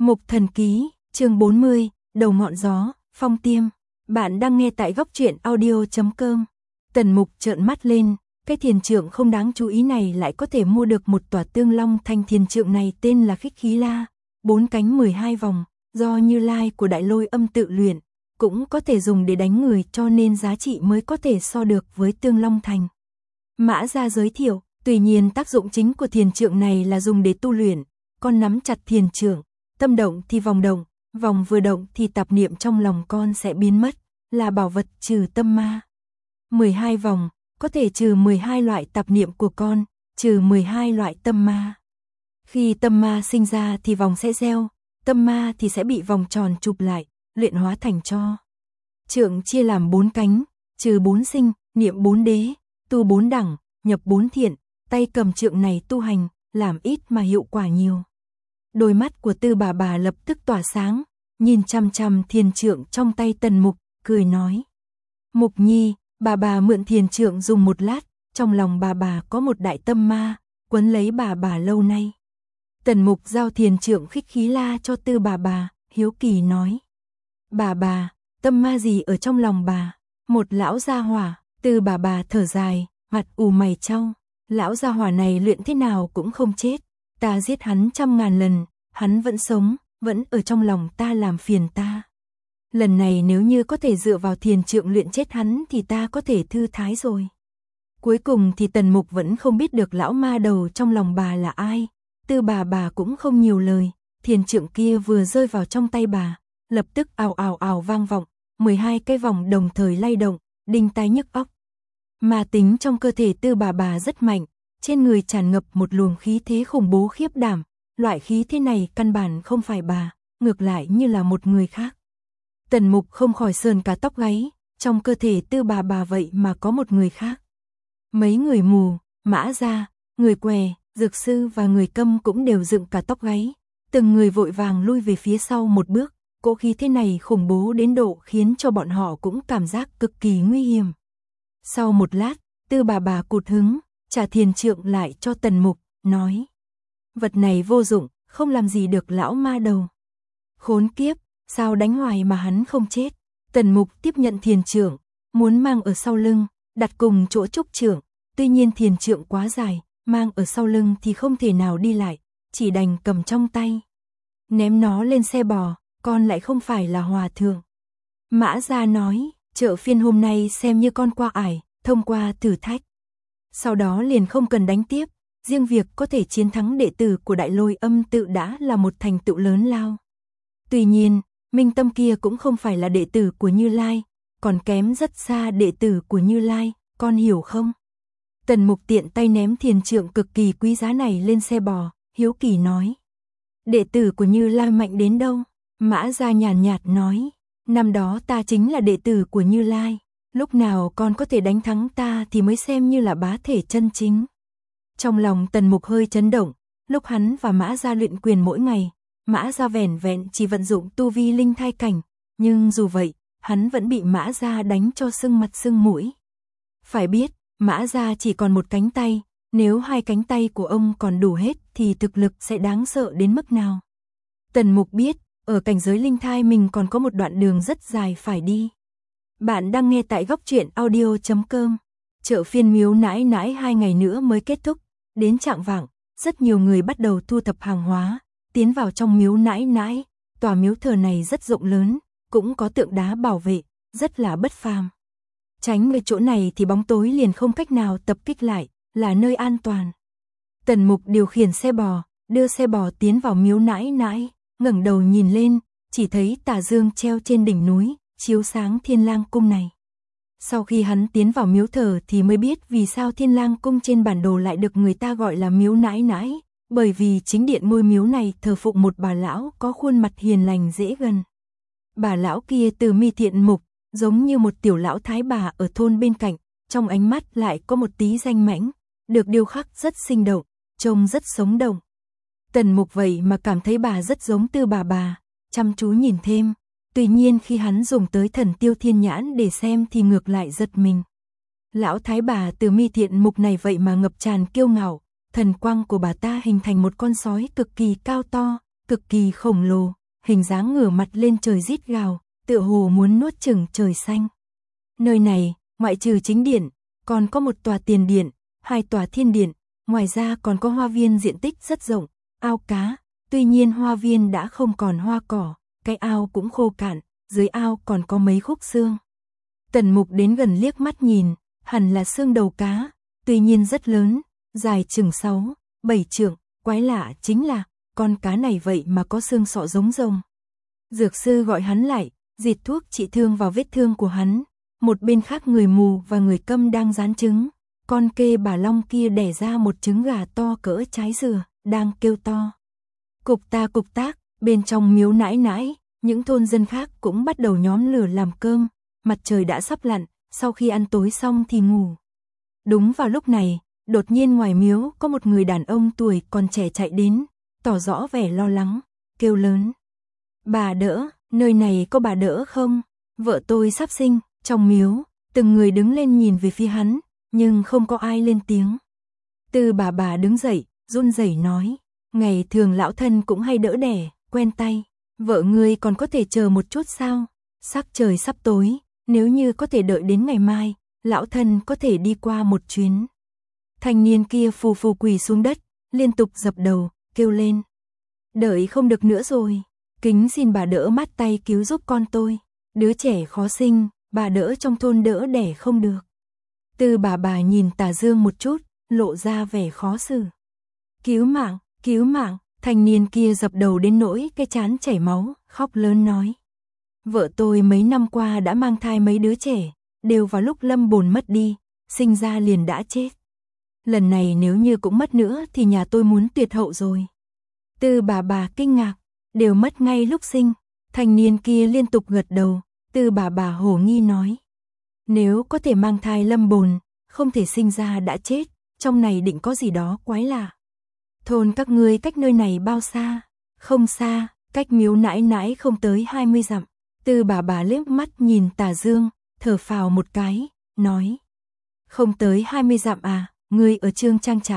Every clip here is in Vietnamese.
Mục Thần Ký, chương 40, Đầu ngọn gió, Phong Tiêm. Bạn đang nghe tại góc truyện audio.com. Tần Mục trợn mắt lên, cái thiền trượng không đáng chú ý này lại có thể mua được một tòa tương long thanh thiền trượng này tên là Khích Khí La, 4 cánh 12 vòng, do Như Lai của Đại Lôi Âm tự luyện, cũng có thể dùng để đánh người cho nên giá trị mới có thể so được với tương long thành. Mã Gia giới thiệu, tuy nhiên tác dụng chính của thiền trượng này là dùng để tu luyện, con nắm chặt thiền trượng, tâm động thì vòng động, vòng vừa động thì tạp niệm trong lòng con sẽ biến mất, là bảo vật trừ tâm ma. 12 vòng, có thể trừ 12 loại tạp niệm của con, trừ 12 loại tâm ma. Khi tâm ma sinh ra thì vòng sẽ gieo, tâm ma thì sẽ bị vòng tròn chụp lại, luyện hóa thành tro. Trượng chia làm 4 cánh, trừ 4 sinh, niệm 4 đế, tu 4 đẳng, nhập 4 thiện, tay cầm trượng này tu hành, làm ít mà hiệu quả nhiều. Đôi mắt của Tư bà lập tức tỏa sáng, nhìn chằm chằm thiền trượng trong tay Tần Mục, cười nói. Mục Nhi, bà mượn thiền trượng dùng một lát, trong lòng bà có một đại tâm ma, quấn lấy bà lâu nay. Tần Mục giao thiền trượng Khích Khí La cho Tư bà, hiếu kỳ nói. Bà, tâm ma gì ở trong lòng bà? Một lão gia hỏa. Tư bà thở dài, mặt ù mày chau. Lão gia hỏa này luyện thế nào cũng không chết. Ta giết hắn 100.000 lần, hắn vẫn sống, vẫn ở trong lòng ta làm phiền ta. Lần này nếu như có thể dựa vào thiền trượng luyện chết hắn thì ta có thể thư thái rồi. Cuối cùng thì Tần Mục vẫn không biết được lão ma đầu trong lòng bà là ai. Tư bà cũng không nhiều lời, thiền trượng kia vừa rơi vào trong tay bà, lập tức ào ào vang vọng, 12 cái vòng đồng thời lay động, đinh tai nhức óc. Ma tính trong cơ thể Tư bà rất mạnh, trên người tràn ngập một luồng khí thế khủng bố khiếp đảm, loại khí thế này căn bản không phải bà, ngược lại như là một người khác. Tần Mục không khỏi sờn cả tóc gáy, trong cơ thể Tư bà vậy mà có một người khác. Mấy người mù, Mã Gia, người què, dược sư và người câm cũng đều dựng cả tóc gáy, từng người vội vàng lui về phía sau một bước, cỗ khí thế này khủng bố đến độ khiến cho bọn họ cũng cảm giác cực kỳ nguy hiểm. Sau một lát, Tư bà cụt hứng, trả thiền trượng lại cho Tần Mục, nói. Vật này vô dụng, không làm gì được lão ma đầu. Khốn kiếp, sao đánh hoài mà hắn không chết. Tần Mục tiếp nhận thiền trượng, muốn mang ở sau lưng, đặt cùng chỗ trúc trượng, tuy nhiên thiền trượng quá dài, mang ở sau lưng thì không thể nào đi lại, chỉ đành cầm trong tay. Ném nó lên xe bò, con lại không phải là hòa thượng. Mã Gia nói, chợ phiên hôm nay xem như con qua ải, thông qua thử thách. Sau đó liền không cần đánh tiếp, riêng việc có thể chiến thắng đệ tử của Đại Lôi Âm tự đã là một thành tựu lớn lao. Tuy nhiên, Minh Tâm kia cũng không phải là đệ tử của Như Lai, còn kém rất xa đệ tử của Như Lai, con hiểu không? Tần Mục tiện tay ném thiền trượng cực kỳ quý giá này lên xe bò, hiếu kỳ nói. Đệ tử của Như Lai mạnh đến đâu? Mã Gia nhàn nhạt nói, năm đó ta chính là đệ tử của Như Lai, lúc nào con có thể đánh thắng ta thì mới xem như là bá thể chân chính. Trong lòng Tần Mục hơi chấn động, lúc hắn và Mã Gia luyện quyền mỗi ngày, Mã Gia vẻn vẹn chỉ vận dụng tu vi linh thai cảnh, nhưng dù vậy, hắn vẫn bị Mã Gia đánh cho sưng mặt sưng mũi. Phải biết, Mã Gia chỉ còn một cánh tay, nếu 2 cánh tay của ông còn đủ hết thì thực lực sẽ đáng sợ đến mức nào. Tần Mục biết, ở cảnh giới linh thai mình còn có một đoạn đường rất dài phải đi. Bạn đang nghe tại góc truyện audio.com. Chợ phiên Miếu Nãi Nãi 2 ngày nữa mới kết thúc, đến chạng vạng, rất nhiều người bắt đầu thu thập hàng hóa, tiến vào trong Miếu Nãi Nãi. Tòa miếu thờ này rất rộng lớn, cũng có tượng đá bảo vệ, rất là bất phàm. Tránh người chỗ này thì bóng tối liền không cách nào tập kích lại, là nơi an toàn. Tần Mục điều khiển xe bò, đưa xe bò tiến vào Miếu Nãi Nãi, ngẩng đầu nhìn lên, chỉ thấy tà dương treo trên đỉnh núi, chiếu sáng Thiên Lang Cung này. Sau khi hắn tiến vào miếu thờ thì mới biết vì sao Thiên Lang Cung trên bản đồ lại được người ta gọi là Miếu Nãi Nãi, bởi vì chính điện ngôi miếu này thờ phụng một bà lão có khuôn mặt hiền lành dễ gần. Bà lão kia từ mi thiện mục, giống như một tiểu lão thái bà ở thôn bên cạnh, trong ánh mắt lại có một tí danh mãnh, được điêu khắc rất sinh động, trông rất sống động. Tần Mục vậy mà cảm thấy bà rất giống Tư bà, chăm chú nhìn thêm. Tuy nhiên khi hắn dùng tới Thần Tiêu Thiên Nhãn để xem thì ngược lại giật mình. Lão thái bà từ mi thiện mục này vậy mà ngập tràn kiêu ngạo, thần quang của bà ta hình thành một con sói cực kỳ cao to, cực kỳ khổng lồ, hình dáng ngửa mặt lên trời rít gào, tựa hồ muốn nuốt chửng trời xanh. Nơi này, ngoại trừ chính điện, còn có một tòa tiền điện, 2 tòa thiên điện, ngoài ra còn có hoa viên diện tích rất rộng, ao cá, tuy nhiên hoa viên đã không còn hoa cỏ, cái ao cũng khô cạn, dưới ao còn có mấy khúc xương. Tần Mục đến gần liếc mắt nhìn, hẳn là xương đầu cá, tuy nhiên rất lớn, dài chừng 6, 7 trượng, quái lạ chính là, con cá này vậy mà có xương sọ giống rồng. Dược sư gọi hắn lại, dịt thuốc trị thương vào vết thương của hắn, một bên khác người mù và người câm đang rán trứng, con kê bà long kia đẻ ra một trứng gà to cỡ trái dừa, đang kêu to. Cục tác, bên trong miếu nãi nãi, những thôn dân khác cũng bắt đầu nhóm lửa làm cơm, mặt trời đã sắp lặn, sau khi ăn tối xong thì ngủ. Đúng vào lúc này, đột nhiên ngoài miếu có một người đàn ông tuổi còn trẻ chạy đến, tỏ rõ vẻ lo lắng, kêu lớn. Bà đỡ, nơi này có bà đỡ không? Vợ tôi sắp sinh. Trong miếu, từng người đứng lên nhìn về phía hắn, nhưng không có ai lên tiếng. Tư bà đứng dậy, run rẩy nói, ngày thường lão thân cũng hay đỡ đẻ, quen tay, vợ ngươi còn có thể chờ một chút sao? Sắc trời sắp tối, nếu như có thể đợi đến ngày mai, lão thân có thể đi qua một chuyến. Thanh niên kia phù phù quỳ xuống đất, liên tục dập đầu, kêu lên. Đợi không được nữa rồi, kính xin bà đỡ mát tay cứu giúp con tôi, đứa trẻ khó sinh. Bà đỡ trong thôn đỡ đẻ không được. Tư bà nhìn Tà Dương một chút, lộ ra vẻ khó xử. Cứu mạng, thanh niên kia dập đầu đến nỗi cái trán chảy máu, khóc lớn nói. Vợ tôi mấy năm qua đã mang thai mấy đứa trẻ, đều vào lúc lâm bồn mất đi, sinh ra liền đã chết. Lần này nếu như cũng mất nữa thì nhà tôi muốn tuyệt hậu rồi. Tư bà kinh ngạc, đều mất ngay lúc sinh, thanh niên kia liên tục gật đầu. Tư bà hồ nghi nói. Nếu có thể mang thai lâm bồn, không thể sinh ra đã chết, trong này định có gì đó quái lạ. Thôn các ngươi cách nơi này bao xa? Không xa, cách miếu nãi nãi không tới 20 dặm. Tư bà liếc mắt nhìn Tà Dương, thở phào một cái, nói. Không tới 20 dặm à, ngươi ở Trương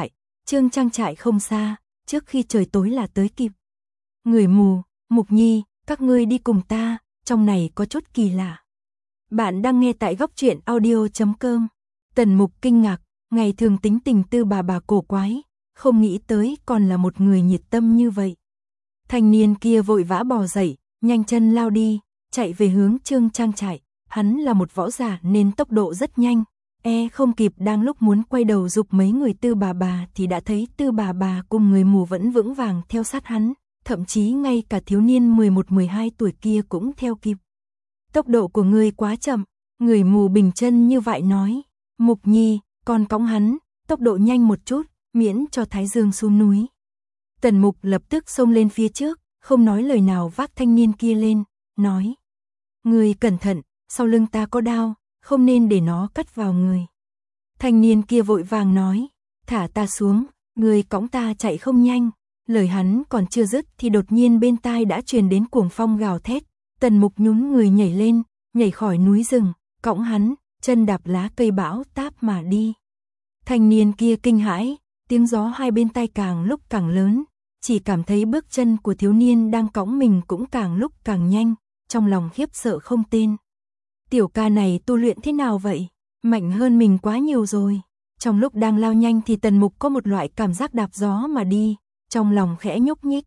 Trang trại không xa, trước khi trời tối là tới kịp. Người mù, Mục Nhi, các ngươi đi cùng ta. Trong này có chút kỳ lạ. Bạn đang nghe tại góc truyện audio.com. Tần Mục kinh ngạc, ngày thường tính tình Tư bà cổ quái, không nghĩ tới còn là một người nhiệt tâm như vậy. Thanh niên kia vội vã bò dậy, nhanh chân lao đi, chạy về hướng Trương Trang trại. Hắn là một võ giả nên tốc độ rất nhanh, không kịp đang lúc muốn quay đầu giục mấy người Tư bà thì đã thấy Tư bà cùng người mù vẫn vững vàng theo sát hắn. Thậm chí ngay cả thiếu niên 11-12 tuổi kia cũng theo kịp. Tốc độ của ngươi quá chậm, người mù bình chân như vậy nói. Mục Nhi, con cõng hắn, tốc độ nhanh một chút, miễn cho Thái Dương xuống núi. Tần Mục lập tức xông lên phía trước, không nói lời nào vác thanh niên kia lên, nói. Ngươi cẩn thận, sau lưng ta có đao, không nên để nó cắt vào người. Thanh niên kia vội vàng nói, thả ta xuống, ngươi cõng ta chạy không nhanh. Lời hắn còn chưa dứt thì đột nhiên bên tai đã truyền đến cuồng phong gào thét. Tần Mục nhún người nhảy lên, nhảy khỏi núi rừng, cõng hắn, chân đạp lá cây bão táp mà đi. Thanh niên kia kinh hãi, tiếng gió hai bên tai càng lúc càng lớn, chỉ cảm thấy bước chân của thiếu niên đang cõng mình cũng càng lúc càng nhanh, trong lòng khiếp sợ không tên. Tiểu ca này tu luyện thế nào vậy? Mạnh hơn mình quá nhiều rồi. Trong lúc đang lao nhanh thì Tần Mục có một loại cảm giác đạp gió mà đi. Trong lòng khẽ nhúc nhích.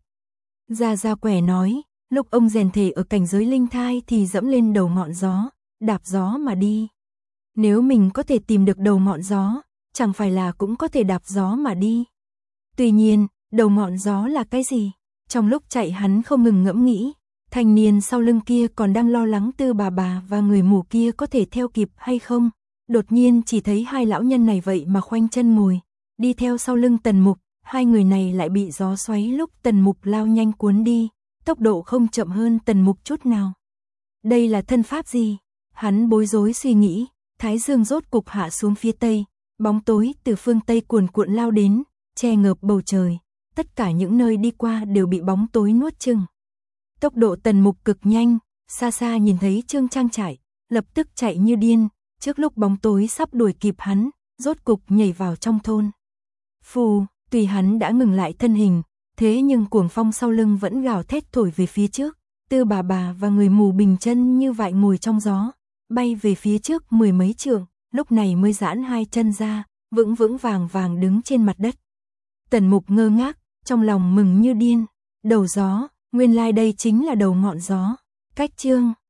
Gia Quẻ nói, lúc ông rèn thể ở cảnh giới linh thai thì dẫm lên đầu ngọn gió, đạp gió mà đi. Nếu mình có thể tìm được đầu ngọn gió, chẳng phải là cũng có thể đạp gió mà đi. Tuy nhiên, đầu ngọn gió là cái gì? Trong lúc chạy hắn không ngừng ngẫm nghĩ, thanh niên sau lưng kia còn đang lo lắng Tư bà và người mù kia có thể theo kịp hay không. Đột nhiên chỉ thấy hai lão nhân này vậy mà khoanh chân ngồi, đi theo sau lưng Tần Mục. Hai người này lại bị gió xoáy lúc Tần Mục lao nhanh cuốn đi, tốc độ không chậm hơn Tần Mục chút nào. Đây là thân pháp gì? Hắn bối rối suy nghĩ, Thái Dương rốt cục hạ xuống phía tây, bóng tối từ phương tây cuồn cuộn lao đến, che ngợp bầu trời, tất cả những nơi đi qua đều bị bóng tối nuốt chửng. Tốc độ Tần Mục cực nhanh, xa xa nhìn thấy Trương Trang trại, lập tức chạy như điên, trước lúc bóng tối sắp đuổi kịp hắn, rốt cục nhảy vào trong thôn. Phù, tùy hắn đã ngừng lại thân hình, Thế nhưng cuồng phong sau lưng vẫn gào thét thổi về phía trước, Tư bà và người mù bình chân như vậy ngồi trong gió, bay về phía trước 10 mấy trượng, lúc này mới giãn hai chân ra, vững vững vàng vàng đứng trên mặt đất. Tần Mục ngơ ngác, trong lòng mừng như điên, đầu gió, nguyên lai đây chính là đầu ngọn gió. Cách chương